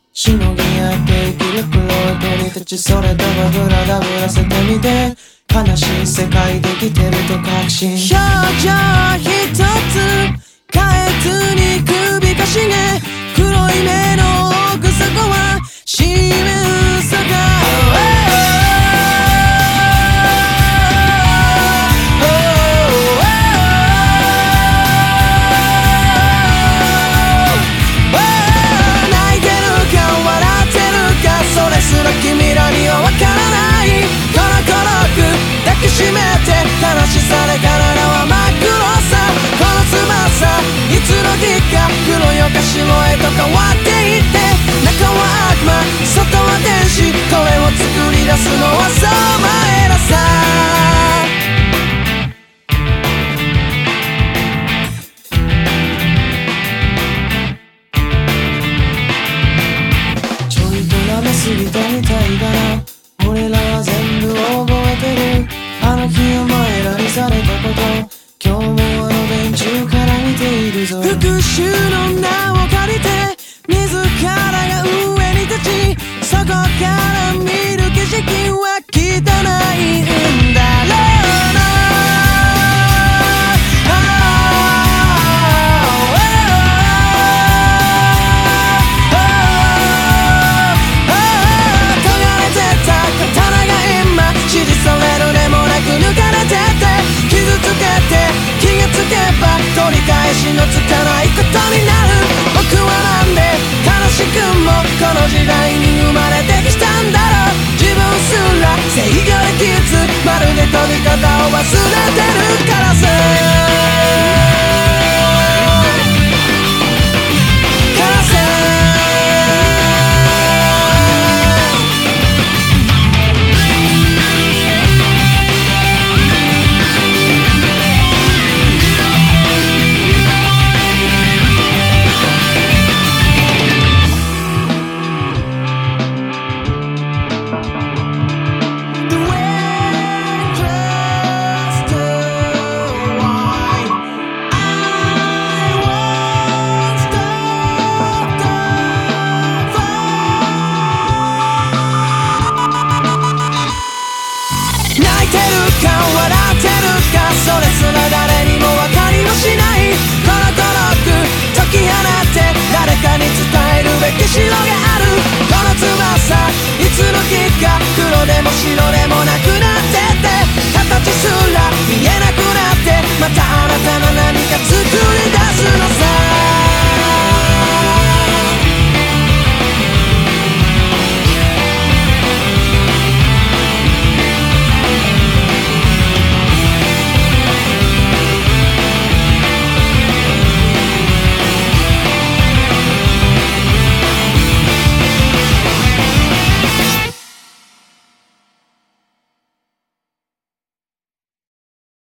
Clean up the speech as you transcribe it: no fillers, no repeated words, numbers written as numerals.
しのぎ合って生きるプロ鳥たち、それともブラダブらせてみて、悲しい世界で生きてると確信。表情一つ変えずに首かしげ、黒い目の奥底は示すか。君らにはわからない。コロコロく抱きしめて悲しさで体は真っ黒さ。この翼いつの日か黒よか白へと変わっていって、中は悪魔外は天使、これを作り出すのはそうお前らさ。過ぎたみたいだな。俺らは全部覚えてる。あの日お前らにされたこと、今日もあの電柱から見ているぞ。復讐の名を借りて自らが上に立ち、そこから見る景色は汚いんだろうな。支持されるでもなく抜かれてって傷つけて、気がつけば取り返しのつかないことになる。僕はなんで悲しくもこの時代に生まれてきたんだろう。自分すら制御できず、まるで飛び方を忘れてるからさ。それすら誰にも分かりもしない。コロコロく解き放って誰かに伝えるべき城がある。